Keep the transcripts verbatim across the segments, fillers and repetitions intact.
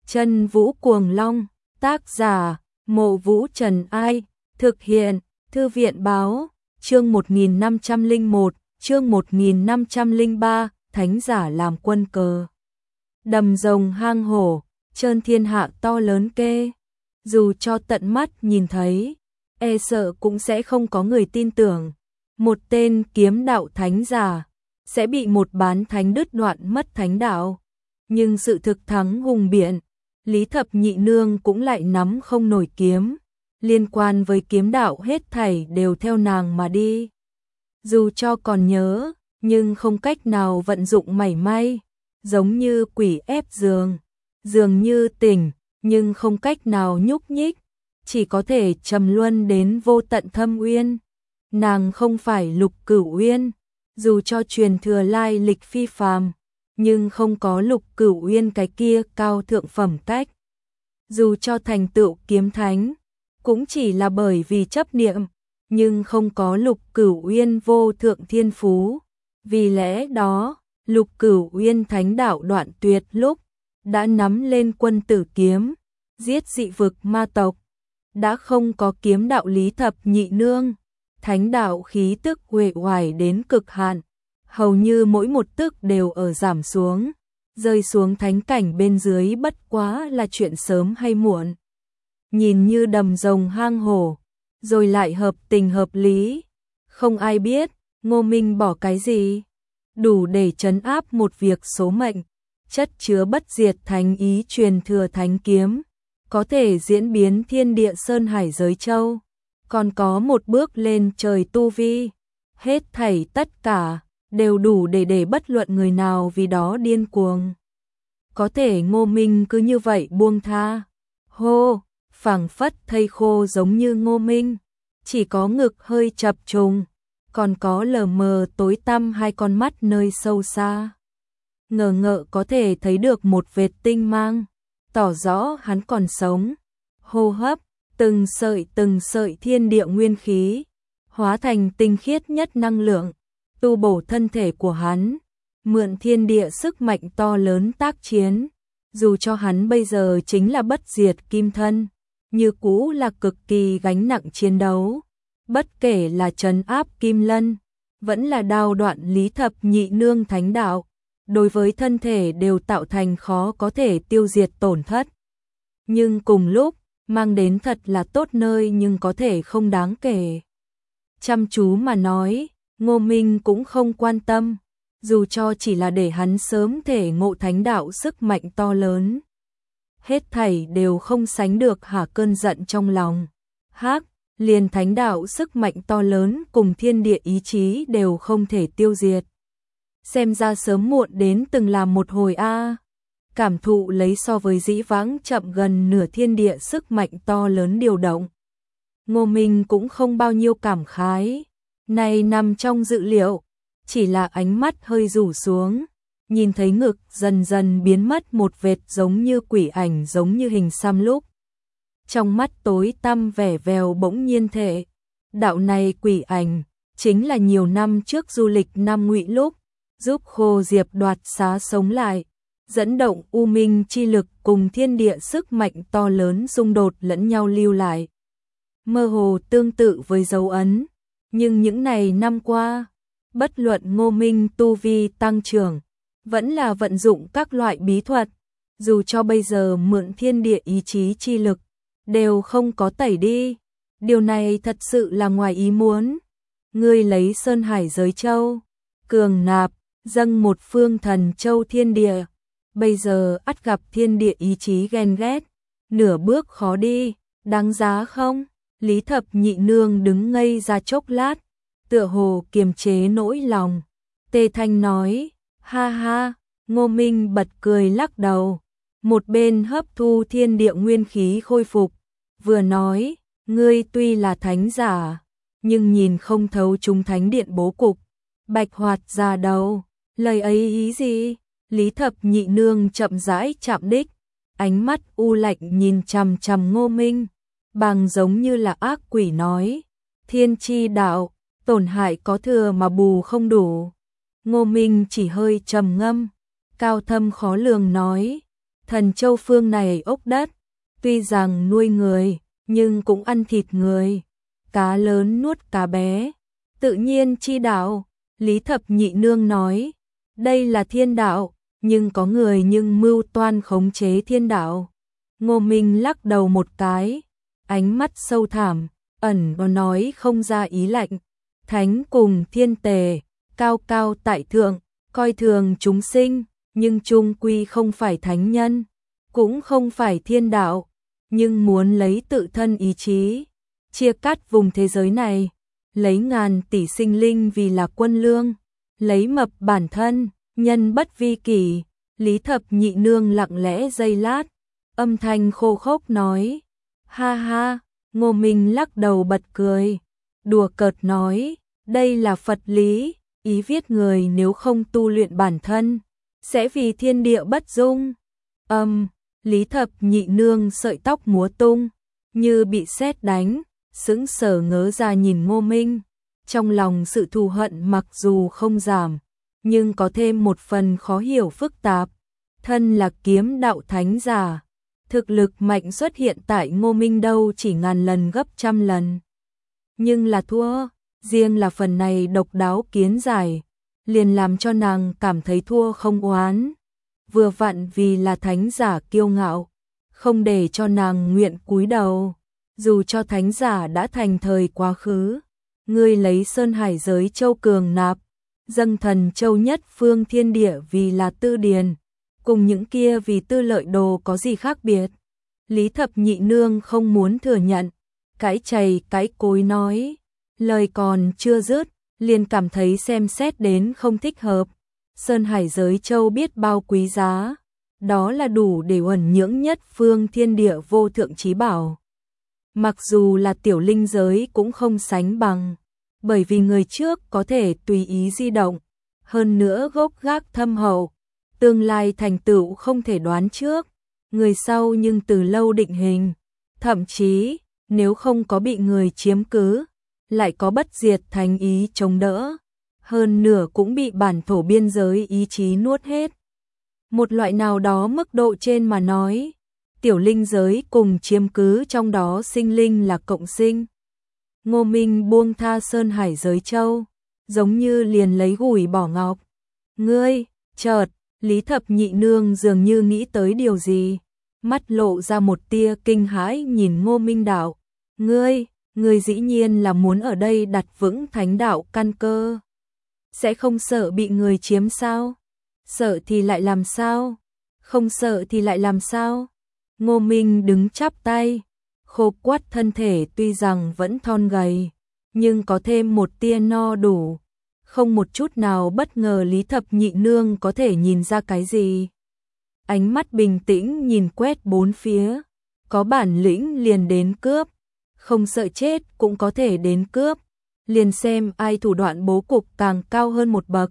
Chân Vũ Cuồng Long, tác giả, Mộ Vũ Trần Ai, thực hiện, Thư viện Báo, chương một nghìn năm trăm lẻ một, chương một nghìn năm trăm lẻ ba, thánh giả làm quân cờ. Đầm rồng hang hổ, trơn thiên hạ to lớn kê. Dù cho tận mắt nhìn thấy, e sợ cũng sẽ không có người tin tưởng. Một tên kiếm đạo thánh giả sẽ bị một bán thánh đứt đoạn mất thánh đạo. Nhưng sự thực thắng hùng biện, Lý Thập Nhị Nương cũng lại nắm không nổi kiếm. Liên quan với kiếm đạo hết thảy đều theo nàng mà đi. Dù cho còn nhớ, nhưng không cách nào vận dụng mảy may. Giống như quỷ ép giường, dường như tỉnh, nhưng không cách nào nhúc nhích. Chỉ có thể trầm luân đến vô tận thâm uyên. Nàng không phải Lục Cửu Uyên, dù cho truyền thừa lai lịch phi phàm, nhưng không có Lục Cửu Uyên cái kia cao thượng phẩm cách. Dù cho thành tựu kiếm thánh, cũng chỉ là bởi vì chấp niệm, nhưng không có Lục Cửu Uyên vô thượng thiên phú. Vì lẽ đó, Lục Cửu Uyên thánh đạo đoạn tuyệt lúc đã nắm lên quân tử kiếm, giết dị vực ma tộc, đã không có kiếm đạo Lý Thập Nhị Nương. Thánh đạo khí tức uể oải đến cực hạn, hầu như mỗi một tức đều ở giảm xuống, rơi xuống thánh cảnh bên dưới bất quá là chuyện sớm hay muộn. Nhìn như đầm rồng hang hổ, rồi lại hợp tình hợp lý, không ai biết Ngô Minh bỏ cái gì, đủ để trấn áp một việc số mệnh, chất chứa bất diệt thánh ý truyền thừa thánh kiếm, có thể diễn biến thiên địa sơn hải giới châu. Còn có một bước lên trời tu vi, hết thảy tất cả đều đủ để để bất luận người nào vì đó điên cuồng. Có thể Ngô Minh cứ như vậy buông tha. Hô, phảng phất thây khô giống như Ngô Minh, chỉ có ngực hơi chập trùng, còn có lờ mờ tối tăm hai con mắt nơi sâu xa. Ngờ ngợ có thể thấy được một vệt tinh mang, tỏ rõ hắn còn sống. Hô hấp, từng sợi từng sợi thiên địa nguyên khí, hóa thành tinh khiết nhất năng lượng, tu bổ thân thể của hắn, mượn thiên địa sức mạnh to lớn tác chiến. Dù cho hắn bây giờ chính là bất diệt kim thân, như cũ là cực kỳ gánh nặng chiến đấu. Bất kể là trấn áp Kim Lân, vẫn là đao đoạn Lý Thập Nhị Nương thánh đạo, đối với thân thể đều tạo thành khó có thể tiêu diệt tổn thất. Nhưng cùng lúc, mang đến thật là tốt nơi nhưng có thể không đáng kể. Chăm chú mà nói, Ngô Minh cũng không quan tâm, dù cho chỉ là để hắn sớm thể ngộ thánh đạo sức mạnh to lớn. Hết thảy đều không sánh được hả cơn giận trong lòng. Hắc, liền thánh đạo sức mạnh to lớn cùng thiên địa ý chí đều không thể tiêu diệt. Xem ra sớm muộn đến từng làm một hồi a. Cảm thụ lấy so với dĩ vãng chậm gần nửa thiên địa sức mạnh to lớn điều động. Ngô Minh cũng không bao nhiêu cảm khái, này nằm trong dự liệu, chỉ là ánh mắt hơi rủ xuống, nhìn thấy ngực dần dần biến mất một vệt giống như quỷ ảnh giống như hình xăm lúc. Trong mắt tối tăm vẻ vèo bỗng nhiên thể, đạo này quỷ ảnh, chính là nhiều năm trước du lịch Nam Ngụy lúc, giúp Khô Diệp đoạt xá sống lại. Dẫn động u minh chi lực cùng thiên địa sức mạnh to lớn xung đột lẫn nhau lưu lại. Mơ hồ tương tự với dấu ấn, nhưng những này năm qua, bất luận Ngô Minh tu vi tăng trưởng, vẫn là vận dụng các loại bí thuật, dù cho bây giờ mượn thiên địa ý chí chi lực, đều không có tẩy đi. Điều này thật sự là ngoài ý muốn. Ngươi lấy Sơn Hải giới châu, cường nạp, dâng một phương thần châu thiên địa. Bây giờ ắt gặp thiên địa ý chí ghen ghét, nửa bước khó đi, đáng giá không? Lý Thập Nhị Nương đứng ngây ra chốc lát, tựa hồ kiềm chế nỗi lòng. Tê Thanh nói, ha ha. Ngô Minh bật cười lắc đầu, một bên hấp thu thiên địa nguyên khí khôi phục, vừa nói, ngươi tuy là thánh giả, nhưng nhìn không thấu chúng thánh điện bố cục. Bạch Hoạt già đầu, lời ấy ý gì? Lý Thập Nhị Nương chậm rãi chạm đích, ánh mắt u lạnh nhìn chằm chằm Ngô Minh, bằng giống như là ác quỷ nói, thiên chi đạo, tổn hại có thừa mà bù không đủ. Ngô Minh chỉ hơi trầm ngâm, cao thâm khó lường nói, Thần châu phương này ốc đất, tuy rằng nuôi người, nhưng cũng ăn thịt người. Cá lớn nuốt cá bé, tự nhiên chi đạo. Lý Thập Nhị Nương nói, đây là thiên đạo, nhưng có người nhưng mưu toan khống chế thiên đạo. Ngô Minh lắc đầu một cái, ánh mắt sâu thẳm, ẩn có nói không ra ý lạnh. Thánh cùng thiên tề, cao cao tại thượng, coi thường chúng sinh, nhưng chung quy không phải thánh nhân, cũng không phải thiên đạo, nhưng muốn lấy tự thân ý chí, chia cắt vùng thế giới này, lấy ngàn tỷ sinh linh vì là quân lương, lấy mập bản thân, nhân bất vi kỷ. Lý Thập Nhị Nương lặng lẽ giây lát, âm thanh khô khốc nói, ha ha. Ngô Minh lắc đầu bật cười, đùa cợt nói, đây là Phật lý, ý viết người nếu không tu luyện bản thân, sẽ vì thiên địa bất dung. Âm, um, Lý Thập Nhị Nương sợi tóc múa tung, như bị sét đánh, sững sờ ngớ ra nhìn Ngô Minh, trong lòng sự thù hận mặc dù không giảm, nhưng có thêm một phần khó hiểu phức tạp. Thân là kiếm đạo thánh giả, thực lực mạnh xuất hiện tại Ngô Minh đâu chỉ ngàn lần gấp trăm lần. Nhưng là thua, riêng là phần này độc đáo kiến giải, liền làm cho nàng cảm thấy thua không oán. Vừa vặn vì là thánh giả kiêu ngạo, không để cho nàng nguyện cúi đầu, dù cho thánh giả đã thành thời quá khứ. Ngươi lấy Sơn Hải giới châu cường nạp, dâng thần châu nhất phương thiên địa vì là tư điền, cùng những kia vì tư lợi đồ có gì khác biệt. Lý Thập Nhị Nương không muốn thừa nhận, cãi chày cãi cối nói, lời còn chưa dứt, liền cảm thấy xem xét đến không thích hợp. Sơn Hải giới châu biết bao quý giá, đó là đủ để uẩn nhưỡng nhất phương thiên địa vô thượng chí bảo. Mặc dù là tiểu linh giới cũng không sánh bằng, bởi vì người trước có thể tùy ý di động, hơn nữa gốc gác thâm hậu, tương lai thành tựu không thể đoán trước, người sau nhưng từ lâu định hình, thậm chí nếu không có bị người chiếm cứ, lại có bất diệt thánh ý chống đỡ, hơn nửa cũng bị bản thổ biên giới ý chí nuốt hết. Một loại nào đó mức độ trên mà nói, tiểu linh giới cùng chiếm cứ trong đó sinh linh là cộng sinh. Ngô Minh buông tha Sơn Hải giới châu, giống như liền lấy gùi bỏ ngọc. Ngươi, chợt, Lý Thập Nhị Nương dường như nghĩ tới điều gì, mắt lộ ra một tia kinh hãi nhìn Ngô Minh đạo. Ngươi, ngươi dĩ nhiên là muốn ở đây đặt vững thánh đạo căn cơ. Sẽ không sợ bị người chiếm sao? Sợ thì lại làm sao? Không sợ thì lại làm sao? Ngô Minh đứng chắp tay, khô quắt thân thể tuy rằng vẫn thon gầy, nhưng có thêm một tia no đủ. Không một chút nào bất ngờ Lý Thập Nhị Nương có thể nhìn ra cái gì. Ánh mắt bình tĩnh nhìn quét bốn phía, có bản lĩnh liền đến cướp, không sợ chết cũng có thể đến cướp, liền xem ai thủ đoạn bố cục càng cao hơn một bậc.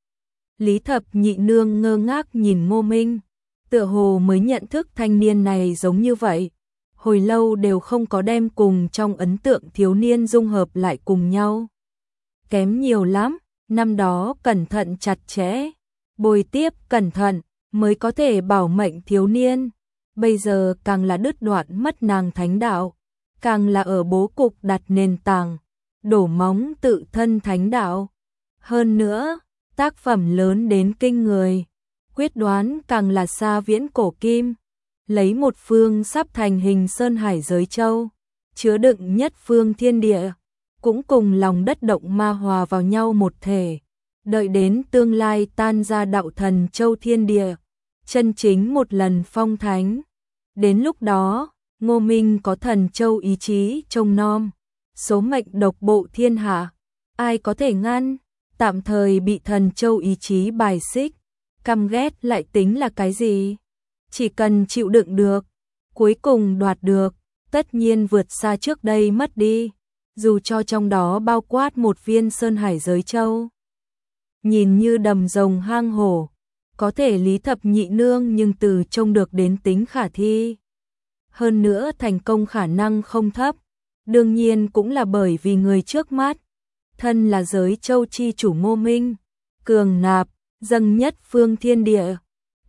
Lý Thập Nhị Nương ngơ ngác nhìn Ngô Minh, tựa hồ mới nhận thức thanh niên này giống như vậy, hồi lâu đều không có đem cùng trong ấn tượng thiếu niên dung hợp lại cùng nhau. Kém nhiều lắm, năm đó cẩn thận chặt chẽ, bồi tiếp cẩn thận mới có thể bảo mệnh thiếu niên, bây giờ càng là đứt đoạn mất nàng thánh đạo, càng là ở bố cục đặt nền tảng, đổ móng tự thân thánh đạo. Hơn nữa, tác phẩm lớn đến kinh người, quyết đoán càng là xa viễn cổ kim, lấy một phương sắp thành hình Sơn Hải giới châu, chứa đựng nhất phương thiên địa, cũng cùng lòng đất động ma hòa vào nhau một thể, đợi đến tương lai tan ra đạo thần châu thiên địa, chân chính một lần phong thánh. Đến lúc đó, Ngô Minh có thần châu ý chí trông nom, số mệnh độc bộ thiên hạ, ai có thể ngăn? Tạm thời bị thần châu ý chí bài xích, căm ghét lại tính là cái gì? Chỉ cần chịu đựng được, cuối cùng đoạt được, tất nhiên vượt xa trước đây mất đi, dù cho trong đó bao quát một viên Sơn Hải giới châu. Nhìn như đầm rồng hang hổ, có thể Lý Thập Nhị Nương nhưng từ trông được đến tính khả thi. Hơn nữa thành công khả năng không thấp, đương nhiên cũng là bởi vì người trước mắt, thân là giới châu chi chủ Ngô Minh, cường nạp, dâng nhất phương thiên địa,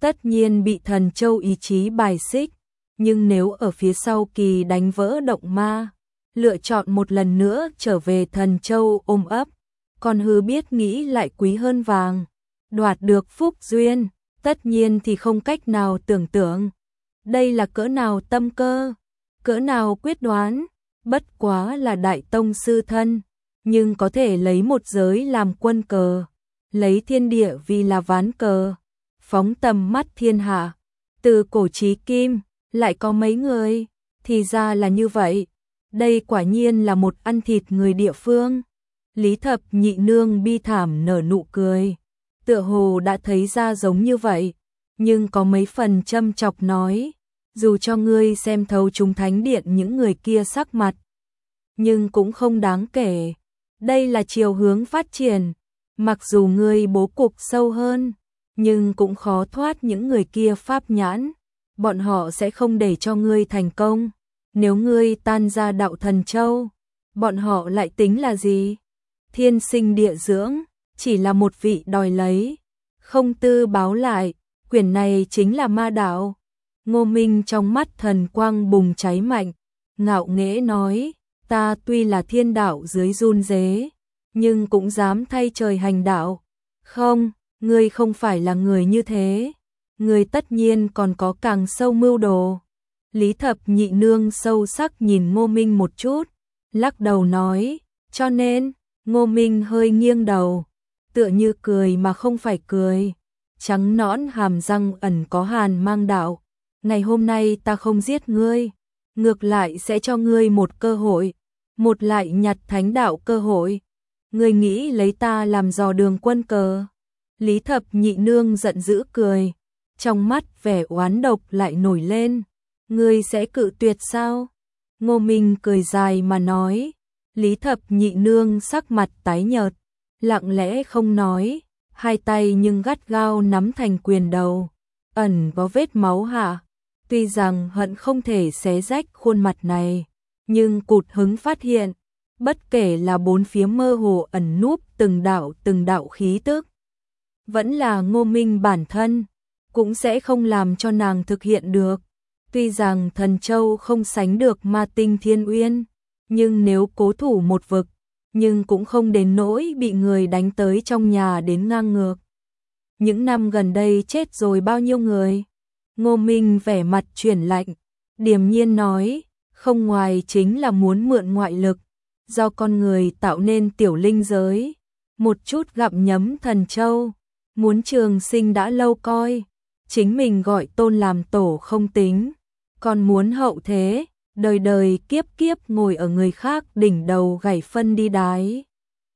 tất nhiên bị Thần Châu ý chí bài xích, nhưng nếu ở phía sau kỳ đánh vỡ động ma, lựa chọn một lần nữa trở về Thần Châu ôm ấp, còn hư biết nghĩ lại quý hơn vàng, đoạt được phúc duyên, tất nhiên thì không cách nào tưởng tượng. Đây là cỡ nào tâm cơ, cỡ nào quyết đoán, bất quá là đại tông sư thân, nhưng có thể lấy một giới làm quân cờ, lấy thiên địa vì là ván cờ, phóng tầm mắt thiên hạ, từ cổ chí kim, lại có mấy người, thì ra là như vậy, đây quả nhiên là một ăn thịt người địa phương. Lý Thập Nhị Nương bi thảm nở nụ cười, tựa hồ đã thấy ra giống như vậy, nhưng có mấy phần châm chọc nói, dù cho ngươi xem thấu chúng thánh điện những người kia sắc mặt, nhưng cũng không đáng kể, đây là chiều hướng phát triển, mặc dù ngươi bố cục sâu hơn, nhưng cũng khó thoát những người kia pháp nhãn, bọn họ sẽ không để cho ngươi thành công, nếu ngươi tan ra đạo Thần Châu, bọn họ lại tính là gì? Thiên sinh địa dưỡng, chỉ là một vị đòi lấy, không tư báo lại, quyển này chính là ma đạo. Ngô Minh trong mắt thần quang bùng cháy mạnh, ngạo nghễ nói, ta tuy là thiên đạo dưới run rế, nhưng cũng dám thay trời hành đạo. Không, ngươi không phải là người như thế, ngươi tất nhiên còn có càng sâu mưu đồ. Lý Thập Nhị Nương sâu sắc nhìn Ngô Minh một chút, lắc đầu nói, cho nên, Ngô Minh hơi nghiêng đầu, tựa như cười mà không phải cười, trắng nõn hàm răng ẩn có hàn mang đạo. Ngày hôm nay ta không giết ngươi, ngược lại sẽ cho ngươi một cơ hội, một lại nhặt thánh đạo cơ hội. Ngươi nghĩ lấy ta làm dò đường quân cờ. Lý Thập Nhị Nương giận dữ cười, trong mắt vẻ oán độc lại nổi lên. Ngươi sẽ cự tuyệt sao? Ngô Minh cười dài mà nói. Lý Thập Nhị Nương sắc mặt tái nhợt, lặng lẽ không nói, hai tay nhưng gắt gao nắm thành quyền đầu, ẩn có vết máu hạ. Tuy rằng hận không thể xé rách khuôn mặt này, nhưng cụt hứng phát hiện, bất kể là bốn phía mơ hồ ẩn núp từng đạo từng đạo khí tức, vẫn là Ngô Minh bản thân, cũng sẽ không làm cho nàng thực hiện được. Tuy rằng Thần Châu không sánh được Ma Tinh Thiên Uyên, nhưng nếu cố thủ một vực, nhưng cũng không đến nỗi bị người đánh tới trong nhà đến ngang ngược. Những năm gần đây chết rồi bao nhiêu người? Ngô Minh vẻ mặt chuyển lạnh, điềm nhiên nói, không ngoài chính là muốn mượn ngoại lực, do con người tạo nên tiểu linh giới, một chút gặm nhấm Thần Châu, muốn trường sinh đã lâu coi, chính mình gọi tôn làm tổ không tính, còn muốn hậu thế, đời đời kiếp kiếp ngồi ở người khác đỉnh đầu gảy phân đi đái.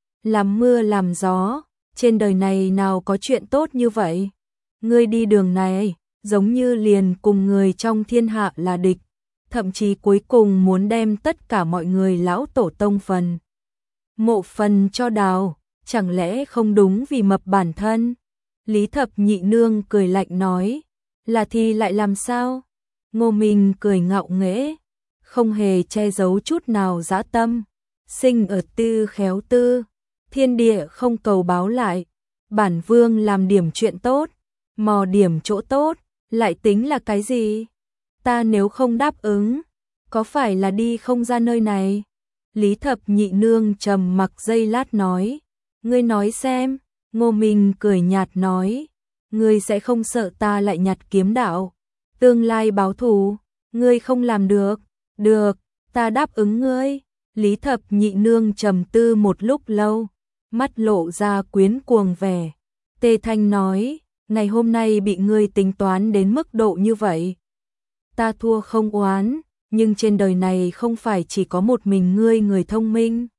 Làm mưa làm gió, trên đời này nào có chuyện tốt như vậy, ngươi đi đường này, giống như liền cùng người trong thiên hạ là địch, thậm chí cuối cùng muốn đem tất cả mọi người lão tổ tông phần mộ phần cho đào, chẳng lẽ không đúng vì mập bản thân? Lý Thập Nhị Nương cười lạnh nói, là thì lại làm sao? Ngô Minh cười ngạo nghễ, không hề che giấu chút nào dã tâm, sinh ở tư khéo tư, thiên địa không cầu báo lại, bản vương làm điểm chuyện tốt, mò điểm chỗ tốt, lại tính là cái gì? Ta nếu không đáp ứng, có phải là đi không ra nơi này? Lý Thập Nhị Nương trầm mặc giây lát nói, ngươi nói xem. Ngô Minh cười nhạt nói, ngươi sẽ không sợ ta lại nhặt kiếm đạo, tương lai báo thù, ngươi không làm được. Được, ta đáp ứng ngươi. Lý Thập Nhị Nương trầm tư một lúc lâu, mắt lộ ra quyến cuồng vẻ. Tê Thanh nói, ngày hôm nay bị ngươi tính toán đến mức độ như vậy, ta thua không oán, nhưng trên đời này không phải chỉ có một mình ngươi người thông minh.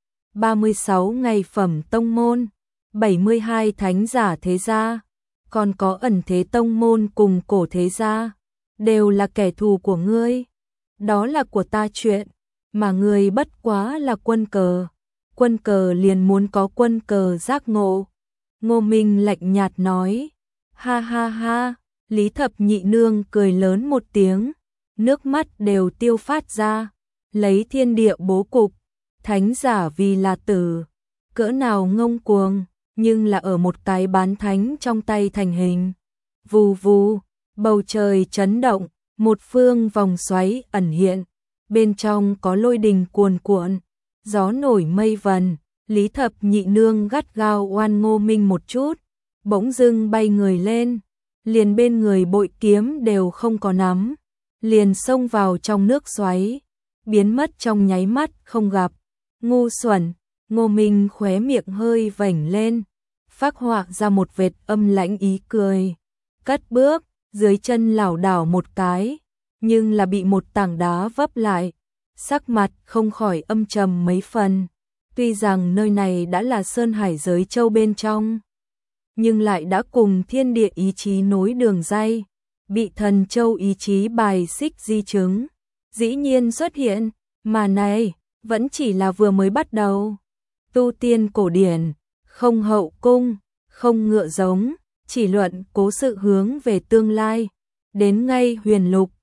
ba mươi sáu ngày phẩm tông môn, bảy mươi hai thánh giả thế gia, còn có ẩn thế tông môn cùng cổ thế gia, đều là kẻ thù của ngươi. Đó là của ta chuyện, mà ngươi bất quá là quân cờ. Quân cờ liền muốn có quân cờ giác ngộ. Ngô Minh lạnh nhạt nói, ha ha ha. Lý Thập Nhị Nương cười lớn một tiếng, nước mắt đều tiêu phát ra, lấy thiên địa bố cục, thánh giả vì là tử, cỡ nào ngông cuồng, nhưng là ở một cái bán thánh trong tay thành hình. Vù vù, bầu trời chấn động, một phương vòng xoáy ẩn hiện, bên trong có lôi đình cuồn cuộn, gió nổi mây vần. Lý Thập Nhị Nương gắt gao oan Ngô Minh một chút, bỗng dưng bay người lên, liền bên người bội kiếm đều không có nắm, liền xông vào trong nước xoáy, biến mất trong nháy mắt không gặp. Ngu xuẩn, Ngô Minh khóe miệng hơi vểnh lên, phác họa ra một vệt âm lãnh ý cười, cất bước, dưới chân lảo đảo một cái, nhưng là bị một tảng đá vấp lại, sắc mặt không khỏi âm trầm mấy phần. Tuy rằng nơi này đã là Sơn Hải giới châu bên trong, nhưng lại đã cùng thiên địa ý chí nối đường ray, bị thần châu ý chí bài xích di chứng, dĩ nhiên xuất hiện, mà này vẫn chỉ là vừa mới bắt đầu. Tu tiên cổ điển, không hậu cung, không ngựa giống, chỉ luận cố sự hướng về tương lai, đến ngay huyền lục,